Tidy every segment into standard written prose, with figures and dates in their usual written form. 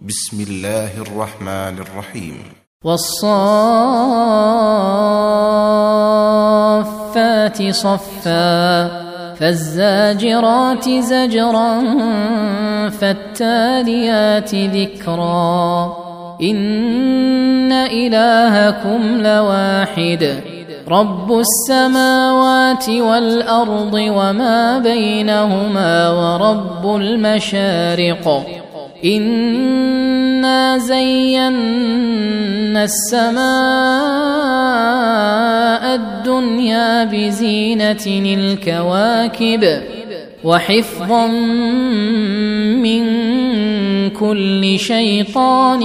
بسم الله الرحمن الرحيم. والصافات صفا فالزاجرات زجرا فالتاليات ذكرا إن إلهكم لواحد رب السماوات والأرض وما بينهما ورب المشارق إنا زينا السماء الدنيا بزينة الكواكب وحفظا من كل شيطان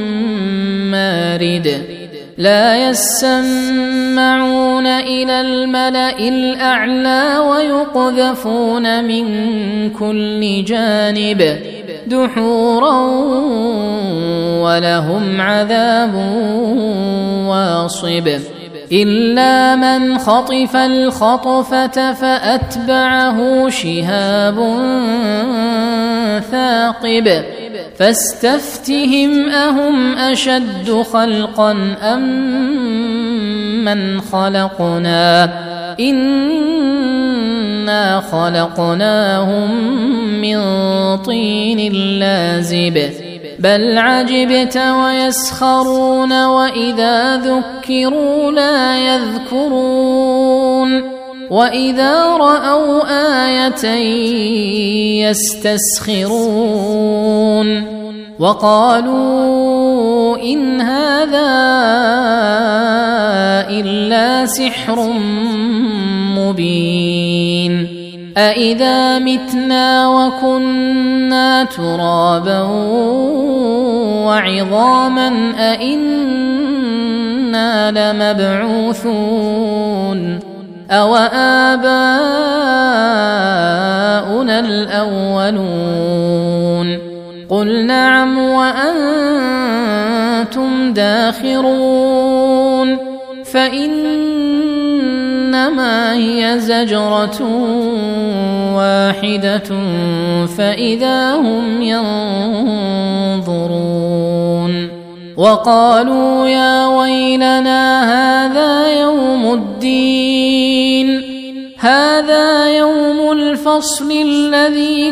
مارد لا يسمعون إلى الملأ الأعلى ويقذفون من كل جانب دحورا ولهم عذاب واصب إلا من خطف الخطفة فأتبعه شهاب ثاقب فاستفتهم أهم أشد خلقا أم من خلقنا إنا خلقناهم من طين لازب بل عجبت ويسخرون وإذا ذكروا لا يذكرون وإذا رأوا آية يستسخرون وقالوا إن هذا إلا سحر مبين أإذا متنا وكنا ترابا وعظاما أإنا لمبعوثون أو آباؤنا الأولون قل نعم وأنتم داخرون فإنما هي زجرة واحدة فإذا هم ينظرون وقالوا يا ويلنا هذا يوم الدين هذا يوم الفصل الذي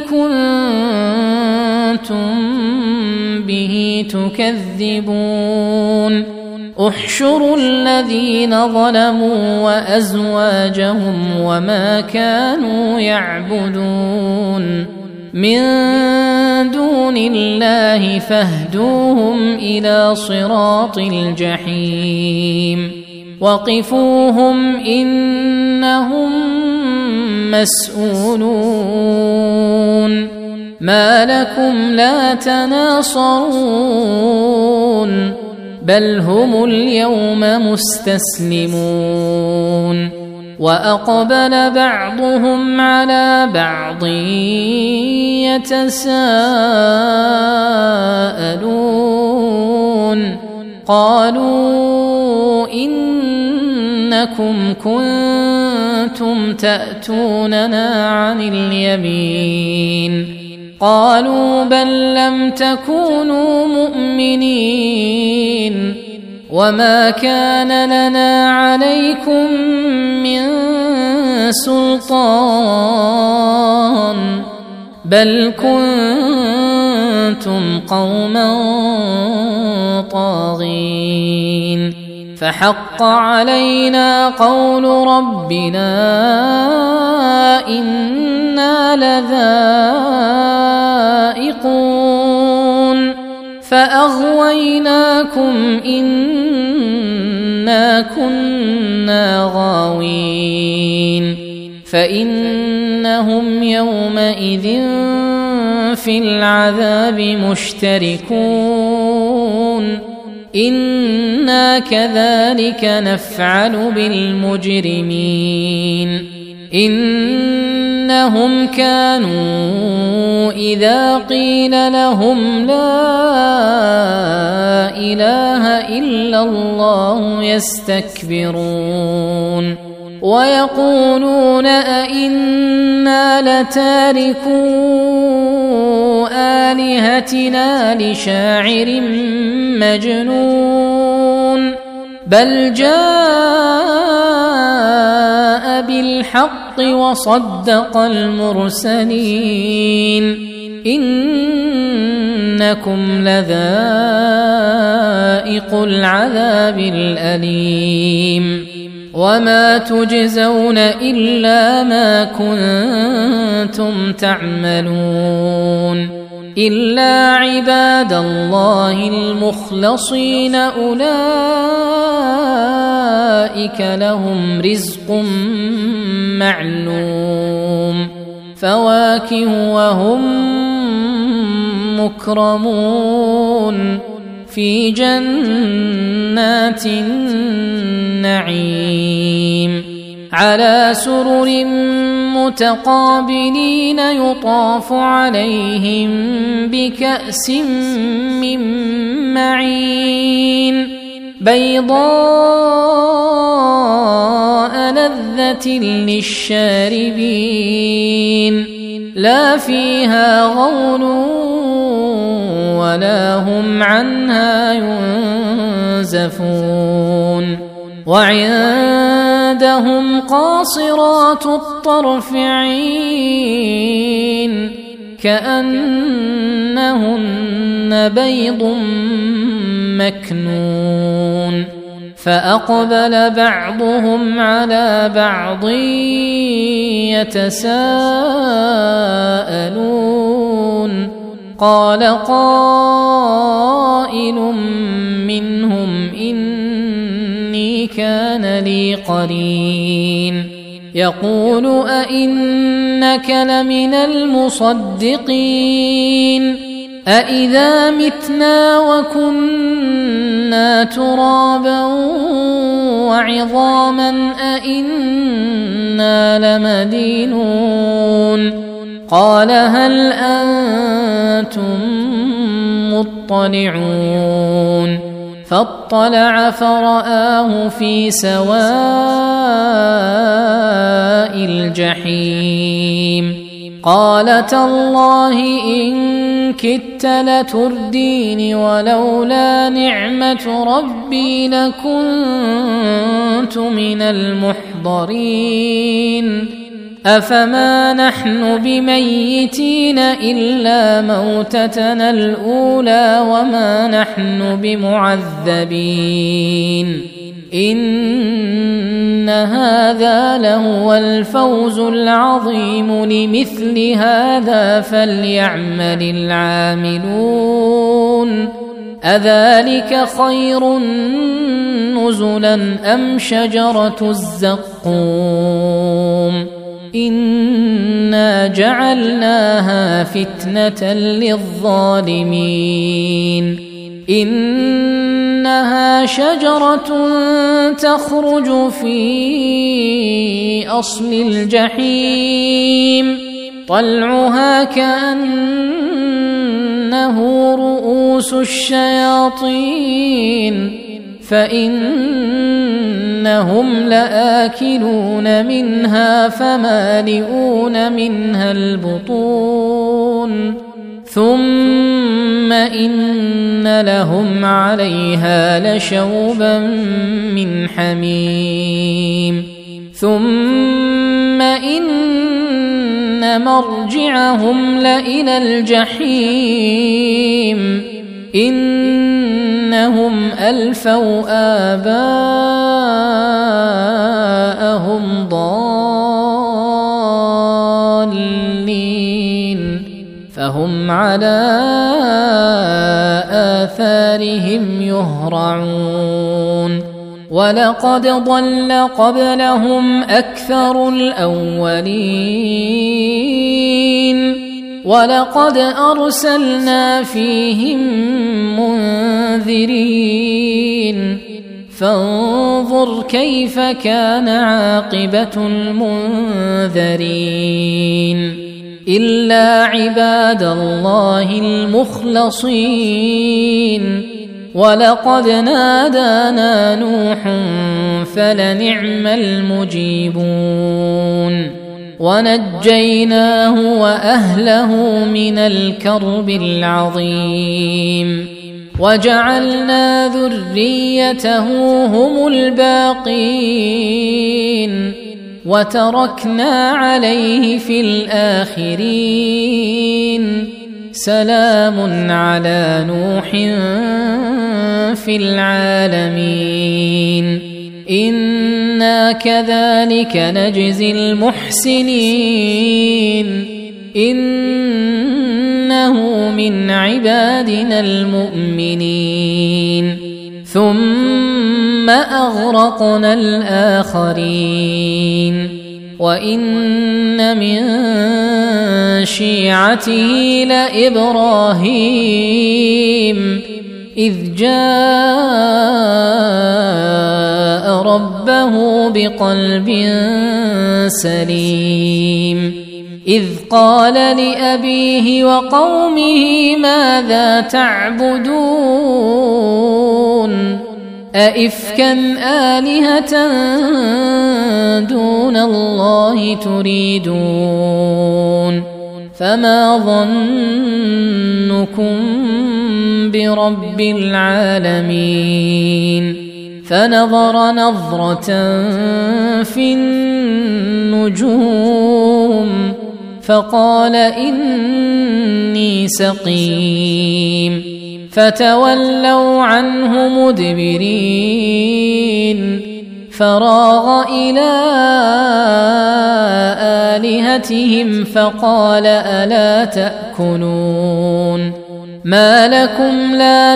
كنتم به تكذبون احشروا الذين ظلموا وأزواجهم وما كانوا يعبدون من دون الله فاهدوهم إلى صراط الجحيم وقفوهم إنهم مسؤولون ما لكم لا تناصرون بل هم اليوم مستسلمون وأقبل بعضهم على بعض يتساءلون قالوا إنكم كنتم تأتوننا عن اليمين قالوا بل لم تكونوا مؤمنين وما كان لنا عليكم من سلطان بل كنتم قوما طاغين فحق علينا قول ربنا إنا لذائقون فأغويناكم إنا كنا غاوين فإنهم يومئذ في العذاب مشتركون إنا كذلك نفعل بالمجرمين إنهم كانوا إذا قيل لهم لا إله إلا الله يستكبرون ويقولون أئنا لتاركو آلهتنا لشاعر مجنون بل جاء بالحق وصدق المرسلين إنكم لذائق العذاب الأليم وما تجزون إلا ما كنتم تعملون إلا عباد الله المخلصين أولئك لهم رزق معلوم فواكه وهم مكرمون في جنات النعيم على سرر متقابلين يطاف عليهم بكأس من معين بيضاء لذة للشاربين لا فيها غول ولا هم عنها ينزفون وعندهم قاصرات الطرف عين كأنهن بيض مكنون فأقبل بعضهم على بعض يتساءلون قال قائل منهم إني كان لي قرين يقول أئنك لمن المصدقين أإذا متنا وكنا ترابا وعظاما أئنا لمدينون قال هل أنتم مطلعون فاطلع فرآه في سواء الجحيم قال تالله إن كدت لتردين ولولا نعمة ربي لكنت من المحضرين أفما نحن بميتين إلا موتتنا الأولى وما نحن بمعذبين إن هذا لهو الفوز العظيم لمثل هذا فليعمل العاملون أذلك خير نزلا أم شجرة الزقوم إنا جعلناها فتنة للظالمين إنها شجرة تخرج في أصل الجحيم طلعها كأنه رؤوس الشياطين فإنهم لآكلون منها فمالئون منها البطون ثم إن لهم عليها لشوبا من حميم ثم إن مرجعهم لإلى الجحيم إنهم ألفوا آباءهم ضالين فهم على آثارهم يهرعون ولقد ضل قبلهم أكثر الأولين ولقد أرسلنا فيهم منذرين فانظر كيف كان عاقبة المنذرين إلا عباد الله المخلصين ولقد نادانا نوح فلنعم المجيبون ونجيناه وأهله من الكرب العظيم وجعلنا ذريته هم الباقين وتركنا عليه في الآخرين سلام على نوح في العالمين إنا كذلك نجزي المحسنين إنه من عبادنا المؤمنين ثم أغرقنا الآخرين وإن من شيعته لإبراهيم إذ جاء ربه بقلب سليم إذ قال لأبيه وقومه ماذا تعبدون أئفكا آلهة دون الله تريدون فما ظنكم برب العالمين فنظر نظرة في النجوم فقال إني سقيم فتولوا عنه مدبرين فراغ إلى آلهتهم فقال ألا تأكلون ما لكم لا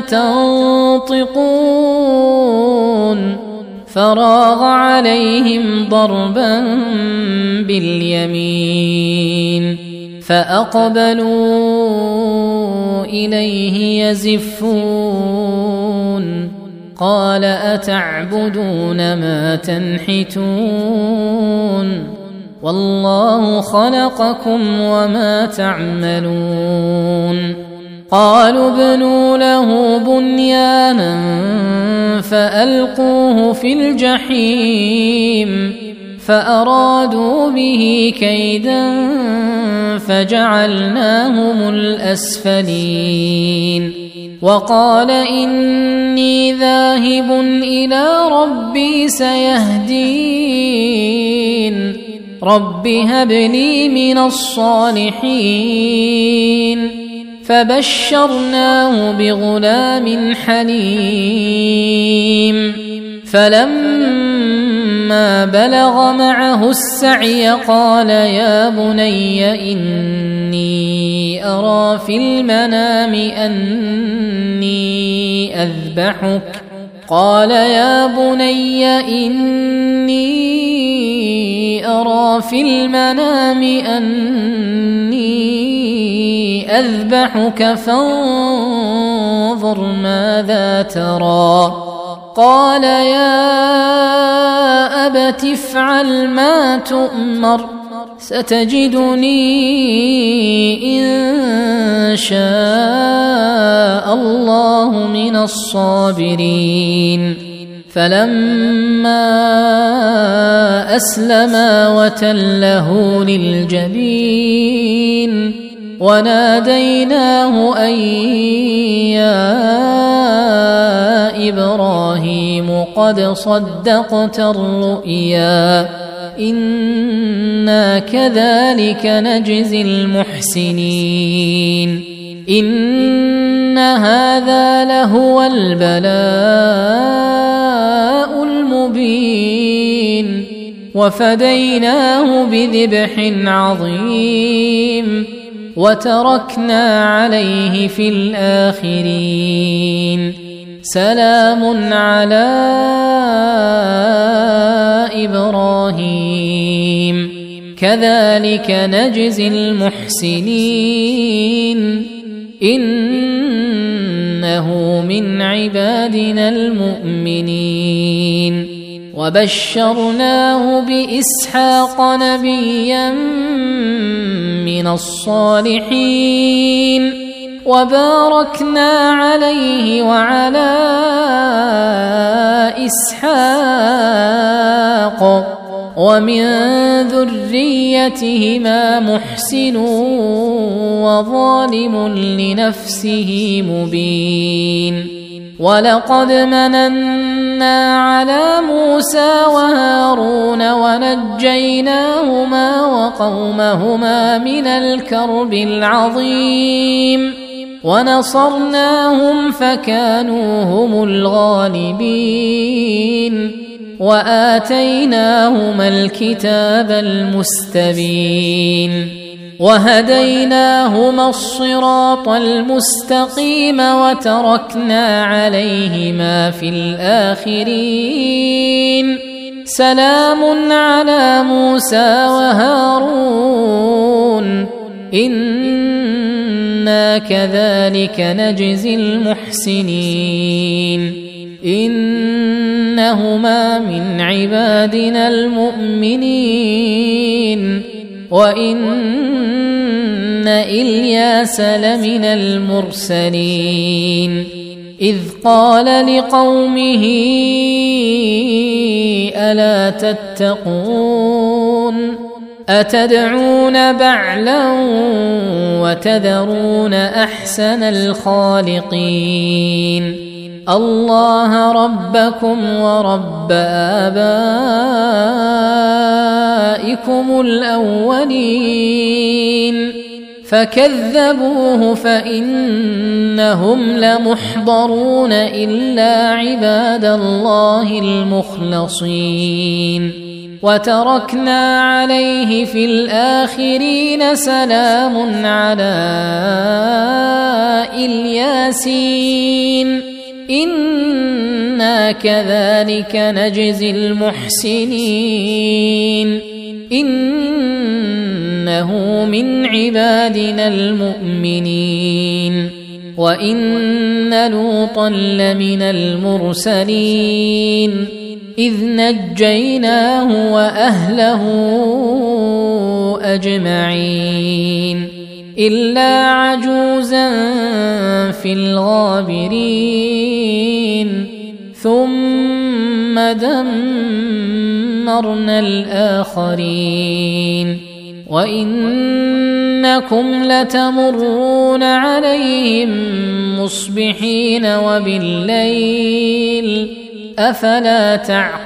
تنطقون فراغ عليهم ضربا باليمين فأقبلوا إليه يزفون قال أتعبدون ما تنحتون والله خلقكم وما تعملون قالوا ابنوا له بنيانا فألقوه في الجحيم فأرادوا به كيدا فجعلناهم الأسفلين وقال إني ذاهب إلى ربي سيهدين رب هب لي من الصالحين فبشرناه بغلام حليم فلما بلغ معه السعي قال يا بني إني أرى في المنام أني أذبحك قال يا بني إني أرى في المنام أني أذبحك فانظر ماذا ترى قال يا أبت افعل ما تؤمر ستجدني إن شاء الله من الصابرين فلما أسلما وتله للجبين وناديناه أن يا إبراهيم قد صدقت الرؤيا إنا كذلك نجزي المحسنين إن هذا لهو البلاء المبين وفديناه بذبح عظيم وتركنا عليه في الآخرين سلام على إبراهيم كذلك نجزي المحسنين إنه من عبادنا المؤمنين وبشرناه بإسحاق نبيا من الصالحين وباركنا عليه وعلى إسحاق ومن ذريتهما محسن وظالم لنفسه مبين ولقد مننا على موسى وهارون ونجيناهما وقومهما من الكرب العظيم ونصرناهم فكانوا هم الغالبين وآتيناهما الكتاب المستبين وهديناهما الصراط المستقيم وتركنا عليهما في الآخرين سلام على موسى وهارون إنا كذلك نجزي المحسنين إنهما من عبادنا المؤمنين وإن إلياس لمن المرسلين إذ قال لقومه ألا تتقون أتدعون بعلا وتذرون أحسن الخالقين الله ربكم ورب آبائكم الأولين فكذبوه فإنهم لمحضرون إلا عباد الله المخلصين وتركنا عليه في الآخرين سلام على الياسين إنا كذلك نجزي المحسنين إنه من عبادنا المؤمنين وإن لوطا لمن المرسلين إذ نجيناه وأهله أجمعين إلا عجوزا في الغابرين ثم دمرنا الآخرين وإنكم لتمرون عليهم مصبحين وبالليل أفلا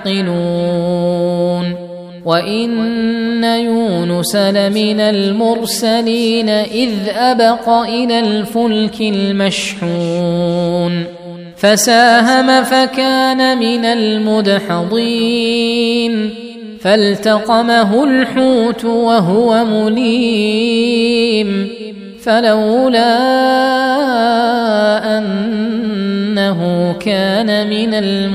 تعقلون وإن يونس لمن المرسلين إذ أبق إلى الفلك المشحون فساهم فكان من المدحضين فالتقمه الحوت وهو مليم فلولا أنه كان من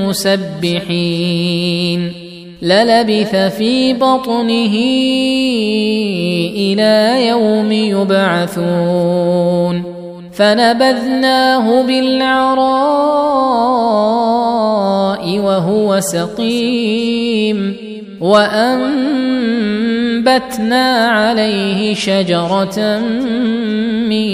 المسبحين للبث في بطنه إلى يوم يبعثون فنبذناه بالعراء وهو سقيم وأنبتنا عليه شجرة من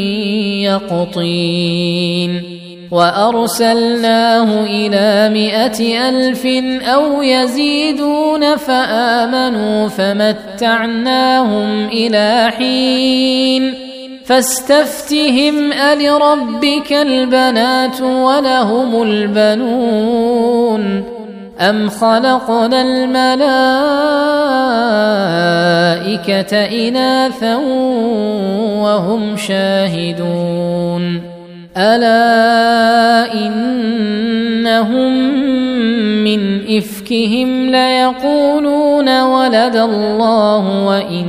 يقطين وأرسلناه إلى 100,000 أو يزيدون فآمنوا فمتعناهم إلى حين فاستفتهم ألربك البنات ولهم البنون أم خلقنا الملائكة إناثا وهم شاهدون ألا إنهم من إفكهم ليقولون ولد الله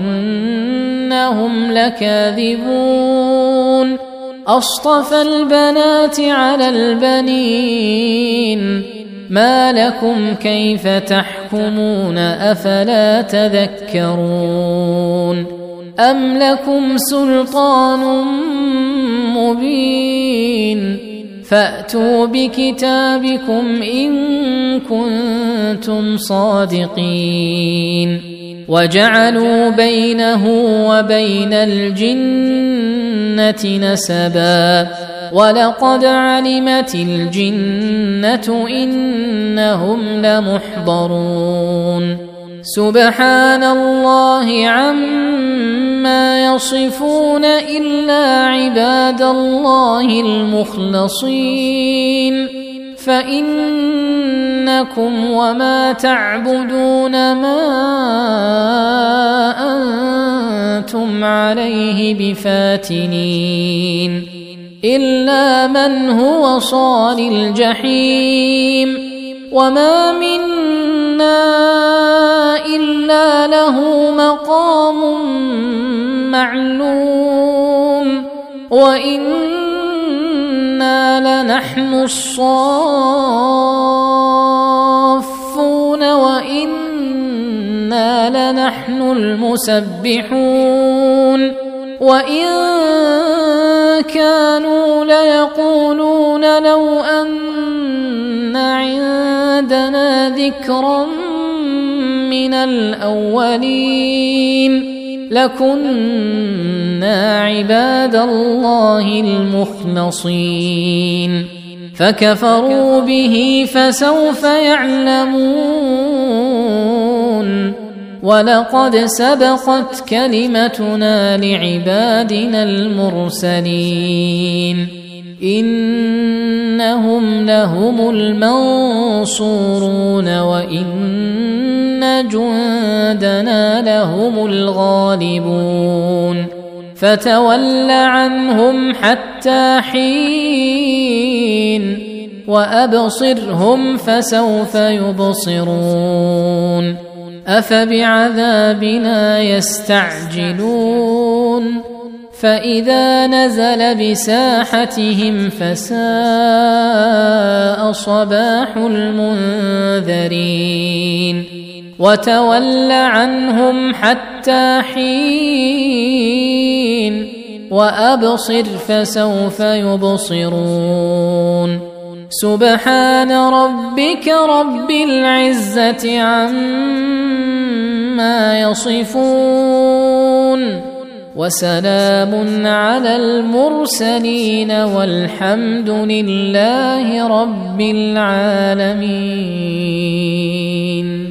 وإنهم لكاذبون أصطفى البنات على البنين ما لكم كيف تحكمون أفلا تذكرون أم لكم سلطان مبين فأتوا بكتابكم إن كنتم صادقين وجعلوا بينه وبين الجنة نسبا ولقد علمت الجنة إنهم لمحضرون سبحان الله عما يصفون إلا عباد الله المخلصين فإنكم وما تعبدون ما أنتم عليه بفاتنين إلا من هو صال الجحيم وما منا إلا له مقام معلوم وإنا لنحن الصافون وإنا لنحن المسبحون وإن كانوا ليقولون لو أن عندنا ذكرا من الأولين لكنا عباد الله المخلصين فكفروا به فسوف يعلمون ولقد سبقت كلمتنا لعبادنا المرسلين إنهم لهم المنصورون وإن جندنا لهم الغالبون فتول عنهم حتى حين وأبصرهم فسوف يبصرون أفبعذابنا يستعجلون فإذا نزل بساحتهم فساء صباح المنذرين وتول عنهم حتى حين وأبصر فسوف يبصرون سبحان ربك رب العزة عما يصفون وسلام على المرسلين والحمد لله رب العالمين.